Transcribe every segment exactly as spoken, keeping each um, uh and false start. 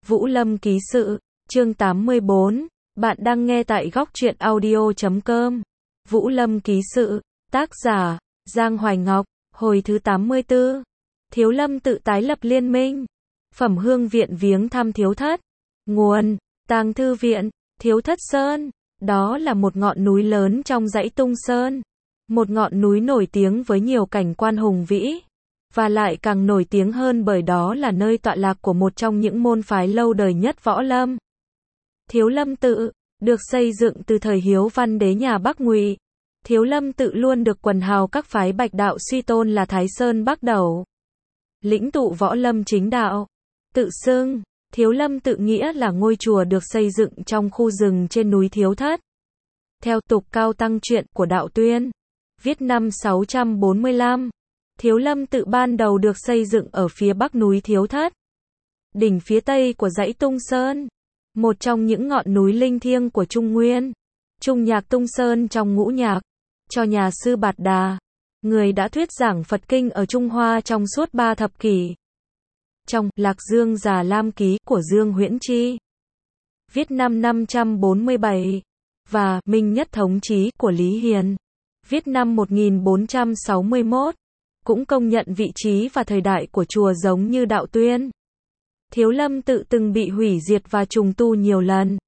Vũ Lâm ký sự, chương tám mươi bốn, bạn đang nghe tại góc truyện audio chấm com. Vũ Lâm ký sự, tác giả, Giang Hoài Ngọc, hồi thứ tám mươi tư. Thiếu Lâm tự tái lập liên minh. Phẩm Hương viện viếng thăm Thiếu Thất. Nguồn, Tàng Thư viện, Thiếu Thất Sơn. Đó là một ngọn núi lớn trong dãy Tung Sơn. Một ngọn núi nổi tiếng với nhiều cảnh quan hùng vĩ. Và lại càng nổi tiếng hơn bởi đó là nơi tọa lạc của một trong những môn phái lâu đời nhất võ lâm. Thiếu Lâm tự, được xây dựng từ thời Hiếu Văn đế nhà Bắc Ngụy. Thiếu Lâm tự luôn được quần hào các phái Bạch đạo suy tôn là Thái Sơn Bắc Đầu. Lĩnh tụ võ lâm chính đạo. Tự xưng, Thiếu Lâm tự nghĩa là ngôi chùa được xây dựng trong khu rừng trên núi Thiếu Thất. Theo tục Cao Tăng truyện của Đạo Tuyên, viết năm sáu trăm bốn mươi lăm, Thiếu Lâm tự ban đầu được xây dựng ở phía bắc núi Thiếu Thất, đỉnh phía tây của dãy Tung Sơn, một trong những ngọn núi linh thiêng của Trung Nguyên. Trung nhạc Tung Sơn trong ngũ nhạc, cho nhà sư Bạt Đà, người đã thuyết giảng Phật kinh ở Trung Hoa trong suốt ba thập kỷ. Trong Lạc Dương Già Lam ký của Dương Huyễn Chi, viết năm năm trăm bốn mươi bảy, và Minh Nhất Thống Chí của Lý Hiền, viết năm một nghìn bốn trăm sáu mươi mốt, cũng công nhận vị trí và thời đại của chùa giống như Đạo Tuyên. Thiếu Lâm tự từng bị hủy diệt và trùng tu nhiều lần,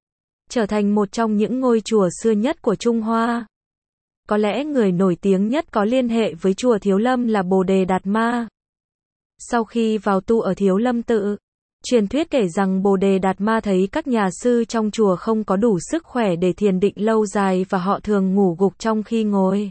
trở thành một trong những ngôi chùa xưa nhất của Trung Hoa. Có lẽ người nổi tiếng nhất có liên hệ với chùa Thiếu Lâm là Bồ Đề Đạt Ma. Sau khi vào tu ở Thiếu Lâm tự, truyền thuyết kể rằng Bồ Đề Đạt Ma thấy các nhà sư trong chùa không có đủ sức khỏe để thiền định lâu dài và họ thường ngủ gục trong khi ngồi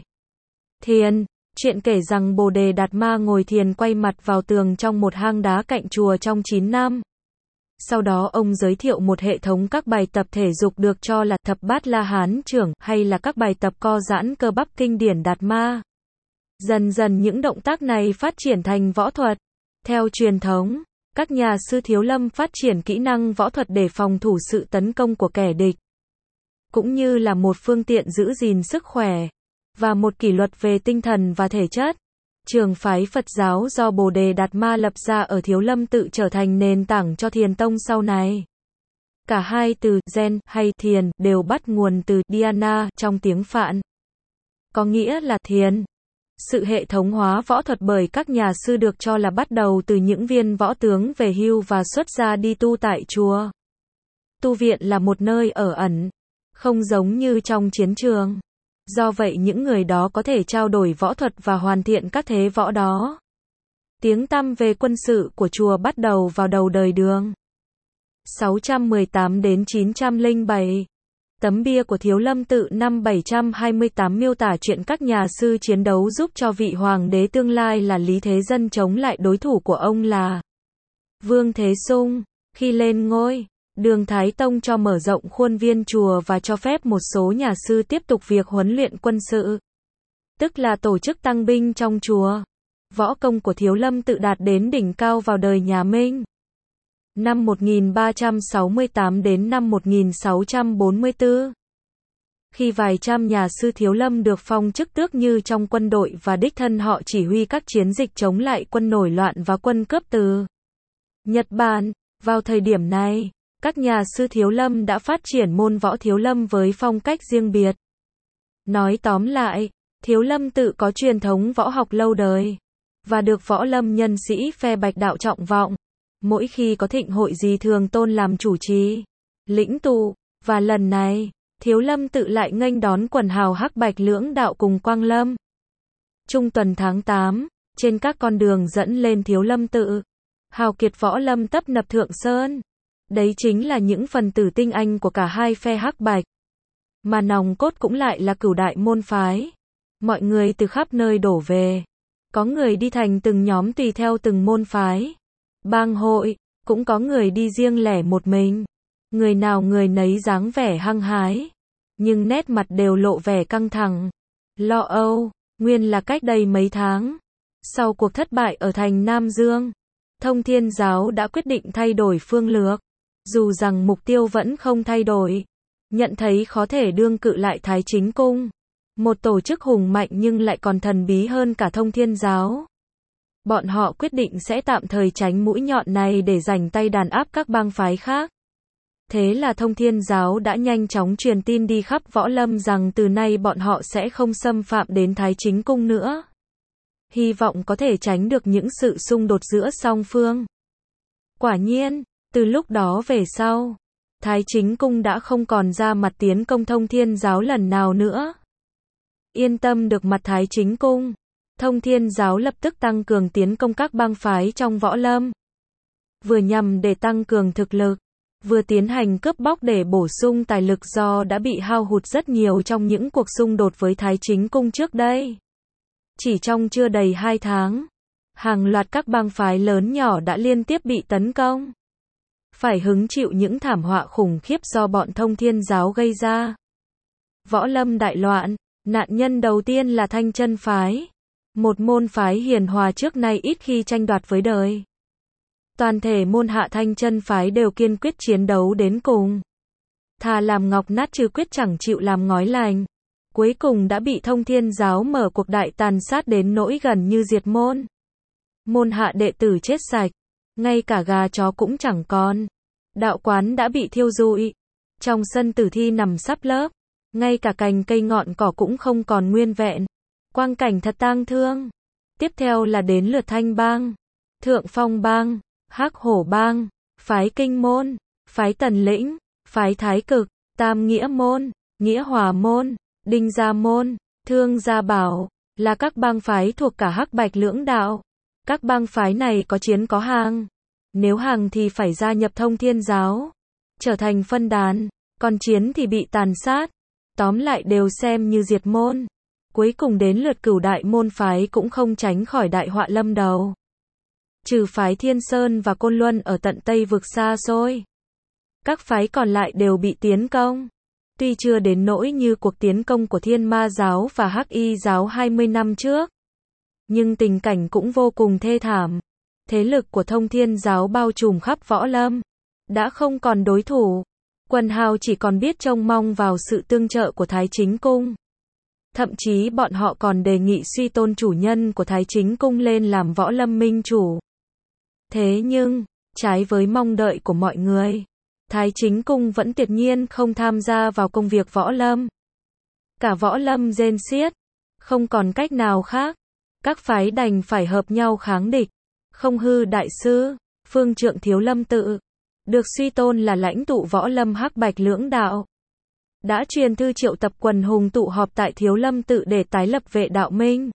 thiền. Chuyện kể rằng Bồ Đề Đạt Ma ngồi thiền quay mặt vào tường trong một hang đá cạnh chùa trong chín năm. Sau đó ông giới thiệu một hệ thống các bài tập thể dục được cho là Thập Bát La Hán trưởng, hay là các bài tập co giãn cơ bắp kinh điển Đạt Ma. Dần dần những động tác này phát triển thành võ thuật. Theo truyền thống, các nhà sư Thiếu Lâm phát triển kỹ năng võ thuật để phòng thủ sự tấn công của kẻ địch, cũng như là một phương tiện giữ gìn sức khỏe và một kỷ luật về tinh thần và thể chất. Trường phái Phật giáo do Bồ Đề Đạt Ma lập ra ở Thiếu Lâm tự trở thành nền tảng cho Thiền tông sau này. Cả hai từ Zen hay thiền đều bắt nguồn từ Dhyana trong tiếng Phạn, có nghĩa là thiền. Sự hệ thống hóa võ thuật bởi các nhà sư được cho là bắt đầu từ những viên võ tướng về hưu và xuất gia đi tu tại chùa. Tu viện là một nơi ở ẩn, không giống như trong chiến trường. Do vậy những người đó có thể trao đổi võ thuật và hoàn thiện các thế võ đó. Tiếng tăm về quân sự của chùa bắt đầu vào đầu đời Đường sáu trăm mười tám đến chín trăm lẻ bảy. Tấm bia của Thiếu Lâm tự năm bảy trăm hai mươi tám miêu tả chuyện các nhà sư chiến đấu giúp cho vị hoàng đế tương lai là Lý Thế Dân chống lại đối thủ của ông là Vương Thế Sung. Khi lên ngôi, Đường Thái Tông cho mở rộng khuôn viên chùa và cho phép một số nhà sư tiếp tục việc huấn luyện quân sự, tức là tổ chức tăng binh trong chùa. Võ công của Thiếu Lâm tự đạt đến đỉnh cao vào đời nhà Minh, năm một nghìn ba trăm sáu mươi tám đến năm một nghìn sáu trăm bốn mươi tư. Khi vài trăm nhà sư Thiếu Lâm được phong chức tước như trong quân đội và đích thân họ chỉ huy các chiến dịch chống lại quân nổi loạn và quân cướp từ Nhật Bản. Vào thời điểm này, các nhà sư Thiếu Lâm đã phát triển môn võ Thiếu Lâm với phong cách riêng biệt. Nói tóm lại, Thiếu Lâm tự có truyền thống võ học lâu đời, và được võ lâm nhân sĩ phe Bạch đạo trọng vọng. Mỗi khi có thịnh hội gì thường tôn làm chủ trì, lĩnh tụ, và lần này, Thiếu Lâm tự lại nghênh đón quần hào Hắc Bạch lưỡng đạo cùng quang lâm. Trung tuần tháng tám, trên các con đường dẫn lên Thiếu Lâm tự, hào kiệt võ lâm tấp nập Thượng Sơn. Đấy chính là những phần tử tinh anh của cả hai phe Hắc Bạch, mà nòng cốt cũng lại là cửu đại môn phái. Mọi người từ khắp nơi đổ về, có người đi thành từng nhóm tùy theo từng môn phái, bang hội, cũng có người đi riêng lẻ một mình. Người nào người nấy dáng vẻ hăng hái, nhưng nét mặt đều lộ vẻ căng thẳng, lo âu. Nguyên là cách đây mấy tháng, sau cuộc thất bại ở thành Nam Dương, Thông Thiên giáo đã quyết định thay đổi phương lược. Dù rằng mục tiêu vẫn không thay đổi, nhận thấy khó thể đương cự lại Thái Chính Cung, một tổ chức hùng mạnh nhưng lại còn thần bí hơn cả Thông Thiên giáo. bọn họ quyết định sẽ tạm thời tránh mũi nhọn này để giành tay đàn áp các bang phái khác. Thế là Thông Thiên Giáo đã nhanh chóng truyền tin đi khắp Võ Lâm rằng từ nay bọn họ sẽ không xâm phạm đến Thái Chính Cung nữa. Hy vọng có thể tránh được những sự xung đột giữa song phương. Quả nhiên, từ lúc đó về sau, Thái Chính Cung đã không còn ra mặt tiến công Thông Thiên Giáo lần nào nữa. Yên tâm được mặt Thái Chính Cung, Thông Thiên Giáo lập tức tăng cường tiến công các bang phái trong Võ Lâm. Vừa nhằm để tăng cường thực lực, vừa tiến hành cướp bóc để bổ sung tài lực do đã bị hao hụt rất nhiều trong những cuộc xung đột với Thái Chính Cung trước đây. Chỉ trong chưa đầy hai tháng, hàng loạt các bang phái lớn nhỏ đã liên tiếp bị tấn công. Phải hứng chịu những thảm họa khủng khiếp do bọn Thông Thiên Giáo gây ra. Võ Lâm đại loạn, nạn nhân đầu tiên là Thanh Chân Phái. Một môn phái hiền hòa trước nay ít khi tranh đoạt với đời. Toàn thể môn hạ Thanh Chân Phái đều kiên quyết chiến đấu đến cùng. Thà làm ngọc nát chứ quyết chẳng chịu làm ngói lành. Cuối cùng đã bị Thông Thiên Giáo mở cuộc đại tàn sát đến nỗi gần như diệt môn. Môn hạ đệ tử chết sạch, ngay cả gà chó cũng chẳng còn. Đạo quán đã bị thiêu rụi. Trong sân tử thi nằm sắp lớp, ngay cả cành cây ngọn cỏ cũng không còn nguyên vẹn. Quang cảnh thật tang thương. Tiếp theo là đến lượt Thanh Bang, Thượng Phong Bang, Hắc Hổ Bang, phái Kinh Môn, phái Tần Lĩnh, phái Thái Cực, Tam Nghĩa Môn, Nghĩa Hòa Môn, Đinh Gia Môn, Thương Gia Bảo, là các bang phái thuộc cả Hắc Bạch lưỡng đạo. Các bang phái này có chiến có hàng. Nếu hàng thì phải gia nhập Thông Thiên Giáo, trở thành phân đàn, còn chiến thì bị tàn sát. Tóm lại đều xem như diệt môn. Cuối cùng đến lượt Cửu đại môn phái cũng không tránh khỏi đại họa lâm đầu. Trừ phái Thiên Sơn và Côn Luân ở tận Tây vực xa xôi, các phái còn lại đều bị tiến công. Tuy chưa đến nỗi như cuộc tiến công của Thiên Ma Giáo và Hắc Y Giáo hai mươi năm trước, nhưng tình cảnh cũng vô cùng thê thảm. Thế lực của Thông Thiên Giáo bao trùm khắp Võ Lâm, đã không còn đối thủ. Quần hào chỉ còn biết trông mong vào sự tương trợ của Thái Chính Cung. Thậm chí bọn họ còn đề nghị suy tôn chủ nhân của Thái Chính Cung lên làm Võ Lâm minh chủ. Thế nhưng, trái với mong đợi của mọi người, Thái Chính Cung vẫn tuyệt nhiên không tham gia vào công việc Võ Lâm. Cả Võ Lâm rên xiết, không còn cách nào khác. Các phái đành phải hợp nhau kháng địch. Không Hư Đại Sư, Phương Trượng Thiếu Lâm Tự, được suy tôn là lãnh tụ Võ Lâm Hắc Bạch lưỡng đạo, đã truyền thư triệu tập quần hùng tụ họp tại Thiếu Lâm Tự để tái lập Vệ Đạo Minh,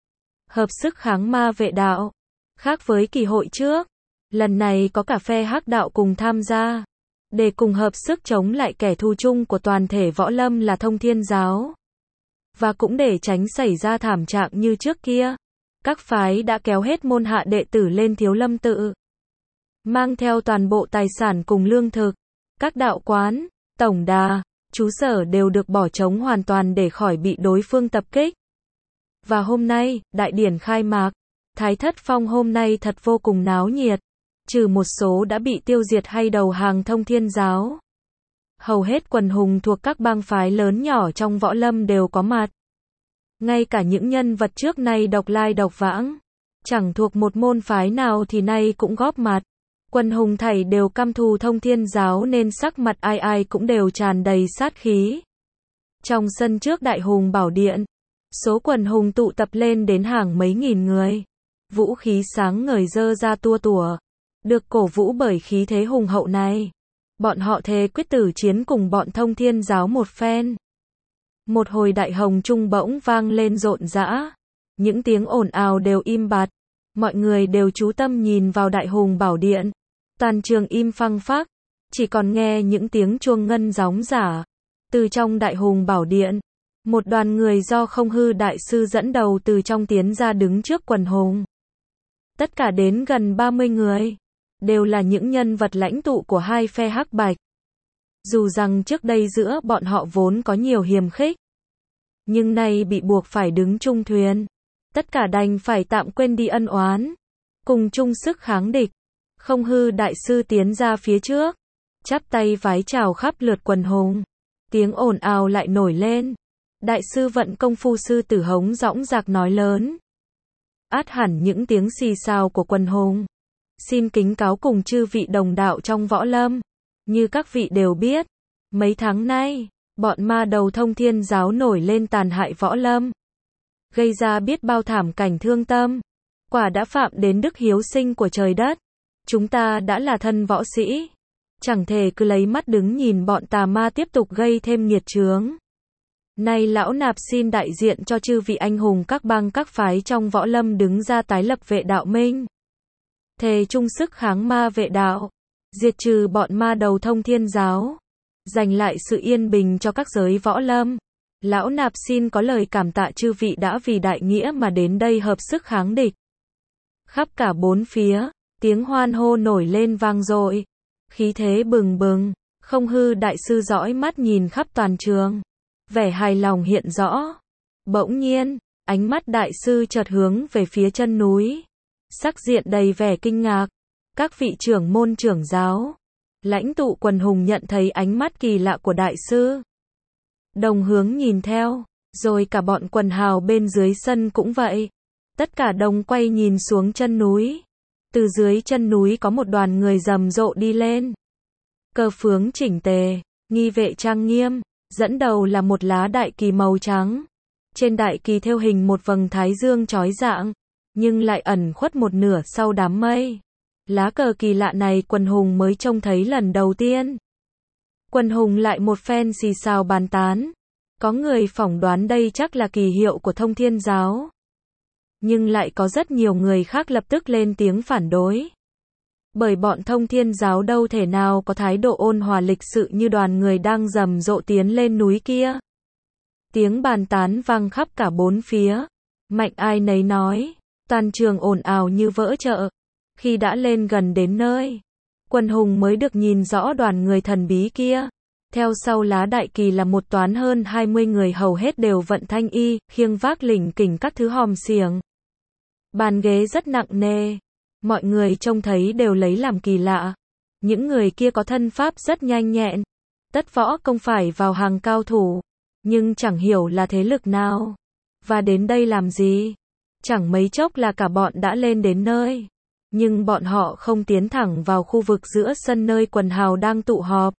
hợp sức kháng ma vệ đạo. Khác với kỳ hội trước, lần này có cả phe Hắc Đạo cùng tham gia, để cùng hợp sức chống lại kẻ thù chung của toàn thể Võ Lâm là Thông Thiên Giáo. Và cũng để tránh xảy ra thảm trạng như trước kia, các phái đã kéo hết môn hạ đệ tử lên Thiếu Lâm Tự, mang theo toàn bộ tài sản cùng lương thực. Các đạo quán, tổng đà, trú sở đều được bỏ trống hoàn toàn để khỏi bị đối phương tập kích. Và hôm nay, đại điển khai mạc, Thái Thất Phong hôm nay thật vô cùng náo nhiệt. Trừ một số đã bị tiêu diệt hay đầu hàng Thông Thiên Giáo, hầu hết quần hùng thuộc các bang phái lớn nhỏ trong Võ Lâm đều có mặt. Ngay cả những nhân vật trước nay độc lai độc vãng, chẳng thuộc một môn phái nào thì nay cũng góp mặt. Quần hùng thảy đều căm thù Thông Thiên Giáo nên sắc mặt ai ai cũng đều tràn đầy sát khí. Trong sân trước Đại Hùng Bảo Điện, số quần hùng tụ tập lên đến hàng mấy nghìn người. Vũ khí sáng ngời dơ ra tua tủa. Được cổ vũ bởi khí thế hùng hậu này, bọn họ thề quyết tử chiến cùng bọn Thông Thiên Giáo một phen. Một hồi đại hồng trung bỗng vang lên rộn rã. Những tiếng ồn ào đều im bặt. Mọi người đều chú tâm nhìn vào Đại Hùng Bảo Điện. Toàn trường im phăng phắc, chỉ còn nghe những tiếng chuông ngân gióng giả. Từ trong Đại Hùng Bảo Điện, một đoàn người do Không Hư Đại Sư dẫn đầu từ trong tiến ra đứng trước quần hùng. Tất cả đến gần ba mươi người, đều là những nhân vật lãnh tụ của hai phe Hắc Bạch. Dù rằng trước đây giữa bọn họ vốn có nhiều hiềm khích, nhưng nay bị buộc phải đứng chung thuyền, tất cả đành phải tạm quên đi ân oán, cùng chung sức kháng địch. Không Hư Đại Sư tiến ra phía trước, chắp tay vái chào khắp lượt quần hùng. Tiếng ồn ào lại nổi lên. Đại sư vận công phu sư Tử Hống dõng dạc nói lớn: át hẳn những tiếng xì xào của quần hùng. Xin kính cáo cùng chư vị đồng đạo trong võ lâm. Như các vị đều biết, mấy tháng nay, bọn ma đầu Thông Thiên giáo nổi lên tàn hại võ lâm, gây ra biết bao thảm cảnh thương tâm, quả đã phạm đến đức hiếu sinh của trời đất. Chúng ta đã là thân võ sĩ, chẳng thể cứ lấy mắt đứng nhìn bọn tà ma tiếp tục gây thêm nghiệt chướng. Nay lão nạp xin đại diện cho chư vị anh hùng các bang các phái trong võ lâm đứng ra tái lập vệ đạo minh, thề chung sức kháng ma vệ đạo, diệt trừ bọn ma đầu Thông Thiên giáo, giành lại sự yên bình cho các giới võ lâm. Lão nạp xin có lời cảm tạ chư vị đã vì đại nghĩa mà đến đây hợp sức kháng địch. Khắp cả bốn phía, tiếng hoan hô nổi lên vang dội, khí thế bừng bừng. Không hư đại sư dõi mắt nhìn khắp toàn trường, vẻ hài lòng hiện rõ. Bỗng nhiên, ánh mắt đại sư chợt hướng về phía chân núi, sắc diện đầy vẻ kinh ngạc. Các vị trưởng môn trưởng giáo, lãnh tụ quần hùng nhận thấy ánh mắt kỳ lạ của đại sư, đồng hướng nhìn theo, rồi cả bọn quần hào bên dưới sân cũng vậy. Tất cả đồng quay nhìn xuống chân núi. Từ dưới chân núi có một đoàn người rầm rộ đi lên. Cờ phướng chỉnh tề, nghi vệ trang nghiêm, dẫn đầu là một lá đại kỳ màu trắng. Trên đại kỳ thêu hình một vầng thái dương chói rạng, nhưng lại ẩn khuất một nửa sau đám mây. Lá cờ kỳ lạ này quần hùng mới trông thấy lần đầu tiên. Quần hùng lại một phen xì xào bàn tán. Có người phỏng đoán đây chắc là kỳ hiệu của Thông Thiên giáo. Nhưng lại có rất nhiều người khác lập tức lên tiếng phản đối. Bởi bọn Thông Thiên giáo đâu thể nào có thái độ ôn hòa lịch sự như đoàn người đang rầm rộ tiến lên núi kia. Tiếng bàn tán vang khắp cả bốn phía. Mạnh ai nấy nói. Toàn trường ồn ào như vỡ chợ. Khi đã lên gần đến nơi, quần hùng mới được nhìn rõ đoàn người thần bí kia. Theo sau lá đại kỳ là một toán hơn hai mươi người, hầu hết đều vận thanh y, khiêng vác lỉnh kỉnh các thứ hòm xiềng. Bàn ghế rất nặng nề. Mọi người trông thấy đều lấy làm kỳ lạ. Những người kia có thân pháp rất nhanh nhẹn, tất võ công phải vào hàng cao thủ, nhưng chẳng hiểu là thế lực nào, và đến đây làm gì. Chẳng mấy chốc là cả bọn đã lên đến nơi. Nhưng bọn họ không tiến thẳng vào khu vực giữa sân nơi quần hào đang tụ họp,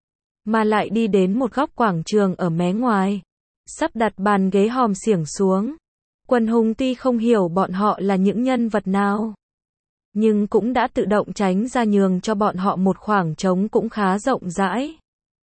mà lại đi đến một góc quảng trường ở mé ngoài, sắp đặt bàn ghế hòm xiềng xuống. Quần hùng tuy không hiểu bọn họ là những nhân vật nào, nhưng cũng đã tự động tránh ra nhường cho bọn họ một khoảng trống cũng khá rộng rãi.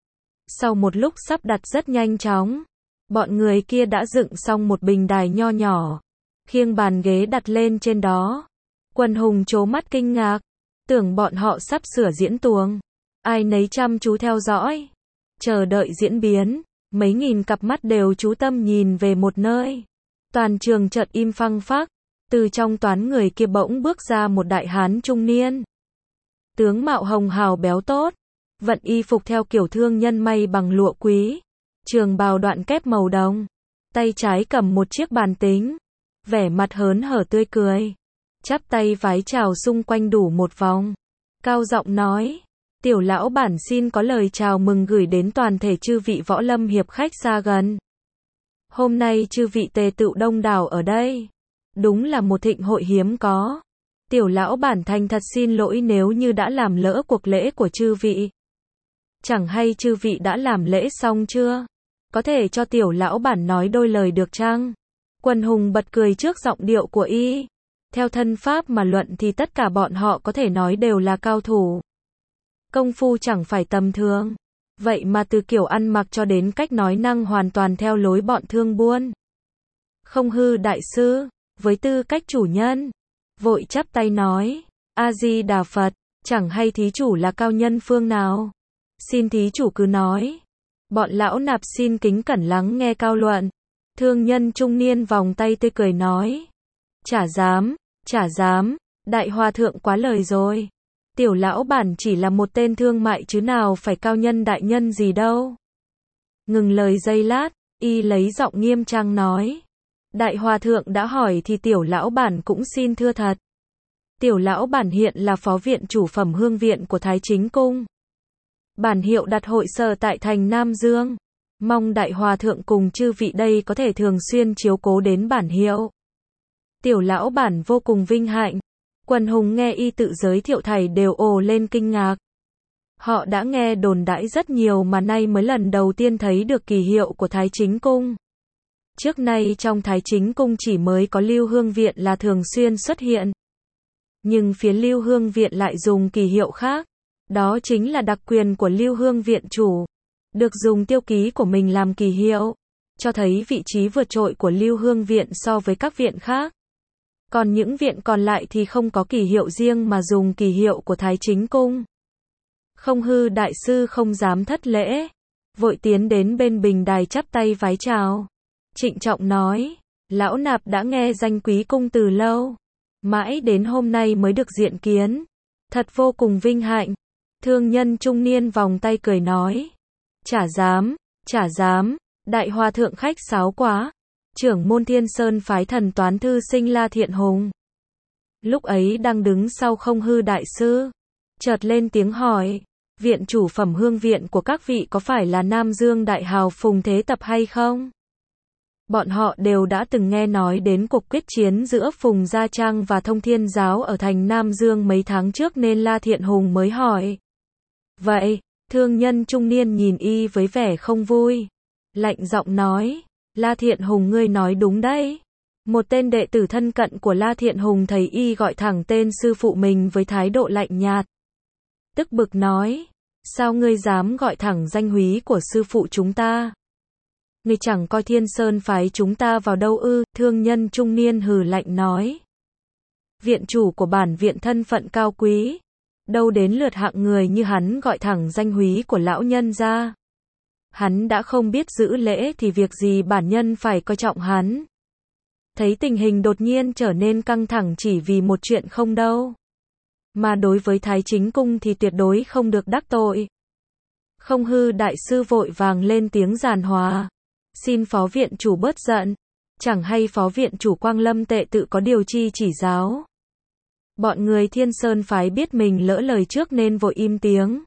Sau một lúc sắp đặt rất nhanh chóng, bọn người kia đã dựng xong một bình đài nho nhỏ, khiêng bàn ghế đặt lên trên đó. Quần hùng trố mắt kinh ngạc, tưởng bọn họ sắp sửa diễn tuồng. Ai nấy chăm chú theo dõi, chờ đợi diễn biến. Mấy nghìn cặp mắt đều chú tâm nhìn về một nơi. Toàn trường chợt im phăng phắc. Từ trong toán người kia bỗng bước ra một đại hán trung niên. Tướng mạo hồng hào béo tốt, vận y phục theo kiểu thương nhân may bằng lụa quý, trường bào đoạn kép màu đồng, tay trái cầm một chiếc bàn tính, vẻ mặt hớn hở tươi cười, chắp tay vái chào xung quanh đủ một vòng, cao giọng nói: "Tiểu lão bản xin có lời chào mừng gửi đến toàn thể chư vị võ lâm hiệp khách xa gần. Hôm nay chư vị tề tựu đông đảo ở đây, đúng là một thịnh hội hiếm có. Tiểu lão bản thành thật xin lỗi nếu như đã làm lỡ cuộc lễ của chư vị. Chẳng hay chư vị đã làm lễ xong chưa? Có thể cho tiểu lão bản nói đôi lời được chăng?" Quần hùng bật cười trước giọng điệu của y. Theo thân pháp mà luận thì tất cả bọn họ có thể nói đều là cao thủ. Công phu chẳng phải tầm thường. Vậy mà từ kiểu ăn mặc cho đến cách nói năng hoàn toàn theo lối bọn thương buôn. Không hư đại sư, với tư cách chủ nhân, vội chắp tay nói: "A-di-đà Phật, chẳng hay thí chủ là cao nhân phương nào? Xin thí chủ cứ nói. Bọn lão nạp xin kính cẩn lắng nghe cao luận." Thương nhân trung niên vòng tay tươi cười nói: "Chả dám, chả dám, đại hòa thượng quá lời rồi. Tiểu lão bản chỉ là một tên thương mại chứ nào phải cao nhân đại nhân gì đâu." Ngừng lời giây lát, y lấy giọng nghiêm trang nói: "Đại hòa thượng đã hỏi thì tiểu lão bản cũng xin thưa thật. Tiểu lão bản hiện là phó viện chủ phẩm hương viện của Thái Chính Cung. Bản hiệu đặt hội sở tại thành Nam Dương. Mong đại hòa thượng cùng chư vị đây có thể thường xuyên chiếu cố đến bản hiệu." Tiểu lão bản vô cùng vinh hạnh. Quần hùng nghe y tự giới thiệu thảy đều ồ lên kinh ngạc. Họ đã nghe đồn đãi rất nhiều mà nay mới lần đầu tiên thấy được kỳ hiệu của Thái Chính Cung. Trước nay trong Thái Chính Cung chỉ mới có Lưu Hương Viện là thường xuyên xuất hiện. Nhưng phía Lưu Hương Viện lại dùng kỳ hiệu khác. Đó chính là đặc quyền của Lưu Hương Viện chủ. Được dùng tiêu ký của mình làm kỳ hiệu. Cho thấy vị trí vượt trội của Lưu Hương Viện so với các viện khác. Còn những viện còn lại thì không có kỳ hiệu riêng mà dùng kỳ hiệu của Thái Chính Cung. Không Hư đại sư không dám thất lễ. Vội tiến đến bên bình đài chắp tay vái chào. Trịnh trọng nói, lão nạp đã nghe danh quý cung từ lâu. Mãi đến hôm nay mới được diện kiến. Thật vô cùng vinh hạnh. Thương nhân trung niên vòng tay cười nói. Chả dám, chả dám, đại hòa thượng khách sáo quá. Trưởng môn Thiên Sơn phái thần toán thư sinh La Thiện Hùng. Lúc ấy đang đứng sau Không Hư đại sư. Chợt lên tiếng hỏi. Viện chủ Phẩm Hương Viện của các vị có phải là Nam Dương đại hào Phùng Thế Tập hay không? Bọn họ đều đã từng nghe nói đến cuộc quyết chiến giữa Phùng Gia Trang và Thông Thiên Giáo ở thành Nam Dương mấy tháng trước nên La Thiện Hùng mới hỏi. Vậy, thương nhân trung niên nhìn y với vẻ không vui. Lạnh giọng nói, La Thiện Hùng ngươi nói đúng đấy. Một tên đệ tử thân cận của La Thiện Hùng thấy y gọi thẳng tên sư phụ mình với thái độ lạnh nhạt. Tức bực nói, sao ngươi dám gọi thẳng danh húy của sư phụ chúng ta? Ngươi chẳng coi Thiên Sơn phái chúng ta vào đâu ư? Thương nhân trung niên hừ lạnh nói. Viện chủ của bản viện thân phận cao quý. Đâu đến lượt hạng người như hắn gọi thẳng danh húy của lão nhân ra. Hắn đã không biết giữ lễ thì việc gì bản nhân phải coi trọng hắn. Thấy tình hình đột nhiên trở nên căng thẳng chỉ vì một chuyện không đâu. Mà đối với Thái Chính Cung thì tuyệt đối không được đắc tội. Không Hư đại sư vội vàng lên tiếng giàn hòa. Xin phó viện chủ bớt giận. Chẳng hay phó viện chủ Quang Lâm tệ tự có điều chi chỉ giáo. Bọn người Thiên Sơn phái biết mình lỡ lời trước nên vội im tiếng.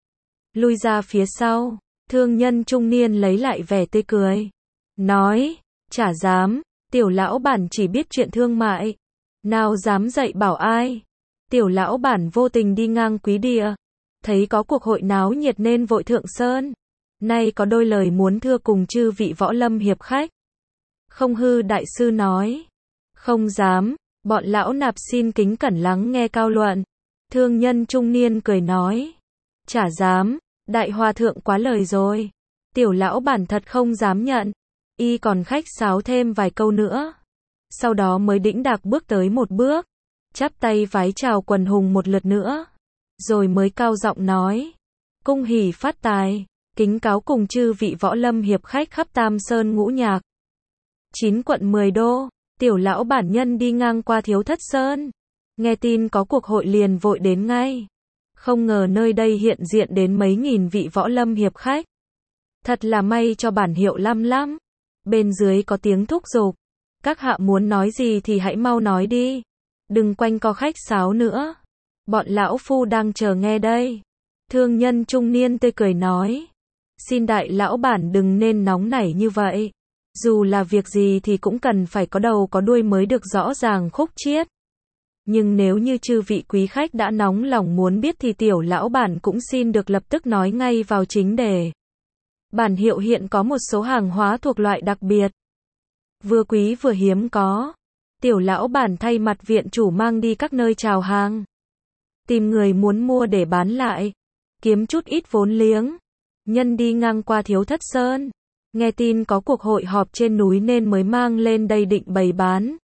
Lui ra phía sau. Thương nhân trung niên lấy lại vẻ tươi cười. Nói, chả dám. Tiểu lão bản chỉ biết chuyện thương mại. Nào dám dạy bảo ai. Tiểu lão bản vô tình đi ngang quý địa. Thấy có cuộc hội náo nhiệt nên vội thượng sơn. Nay có đôi lời muốn thưa cùng chư vị võ lâm hiệp khách. Không Hư đại sư nói. Không dám, bọn lão nạp xin kính cẩn lắng nghe cao luận. Thương nhân trung niên cười nói. Chả dám, đại hòa thượng quá lời rồi. Tiểu lão bản thật không dám nhận. Y còn khách sáo thêm vài câu nữa. Sau đó mới đĩnh đạc bước tới một bước. Chắp tay vái chào quần hùng một lượt nữa. Rồi mới cao giọng nói. Cung hỉ phát tài. Kính cáo cùng chư vị võ lâm hiệp khách khắp Tam Sơn ngũ nhạc. Chín quận mười đô. Tiểu lão bản nhân đi ngang qua Thiếu Thất Sơn. Nghe tin có cuộc hội liền vội đến ngay. Không ngờ nơi đây hiện diện đến mấy nghìn vị võ lâm hiệp khách. Thật là may cho bản hiệu lăm lắm. Bên dưới có tiếng thúc giục. Các hạ muốn nói gì thì hãy mau nói đi. Đừng quanh co khách sáo nữa. Bọn lão phu đang chờ nghe đây. Thương nhân trung niên tươi cười nói. Xin đại lão bản đừng nên nóng nảy như vậy. Dù là việc gì thì cũng cần phải có đầu có đuôi mới được rõ ràng khúc chiết. Nhưng nếu như chư vị quý khách đã nóng lòng muốn biết thì tiểu lão bản cũng xin được lập tức nói ngay vào chính đề. Bản hiệu hiện có một số hàng hóa thuộc loại đặc biệt. Vừa quý vừa hiếm có. Tiểu lão bản thay mặt viện chủ mang đi các nơi chào hàng. Tìm người muốn mua để bán lại. Kiếm chút ít vốn liếng. Nhân đi ngang qua Thiếu Thất Sơn. Nghe tin có cuộc hội họp trên núi nên mới mang lên đây định bày bán.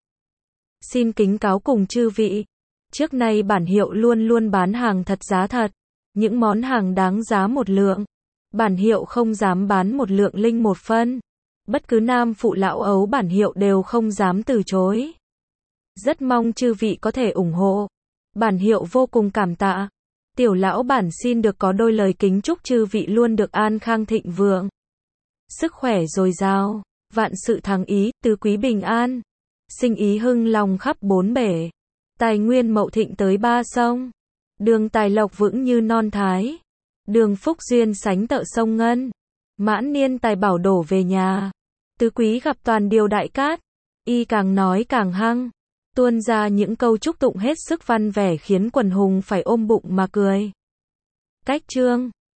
Xin kính cáo cùng chư vị. Trước nay bản hiệu luôn luôn bán hàng thật giá thật. Những món hàng đáng giá một lượng. Bản hiệu không dám bán một lượng linh một phân. Bất cứ nam phụ lão ấu bản hiệu đều không dám từ chối. Rất mong chư vị có thể ủng hộ. Bản hiệu vô cùng cảm tạ. Tiểu lão bản xin được có đôi lời kính chúc chư vị luôn được an khang thịnh vượng. Sức khỏe dồi dào, vạn sự thắng ý, tứ quý bình an. Sinh ý hưng lòng khắp bốn bể. Tài nguyên mậu thịnh tới ba sông. Đường tài lộc vững như non thái. Đường phúc duyên sánh tợ sông ngân. Mãn niên tài bảo đổ về nhà. Tứ quý gặp toàn điều đại cát. Y càng nói càng hăng. tuôn ra những câu chúc tụng hết sức văn vẻ khiến quần hùng phải ôm bụng mà cười. Cách chương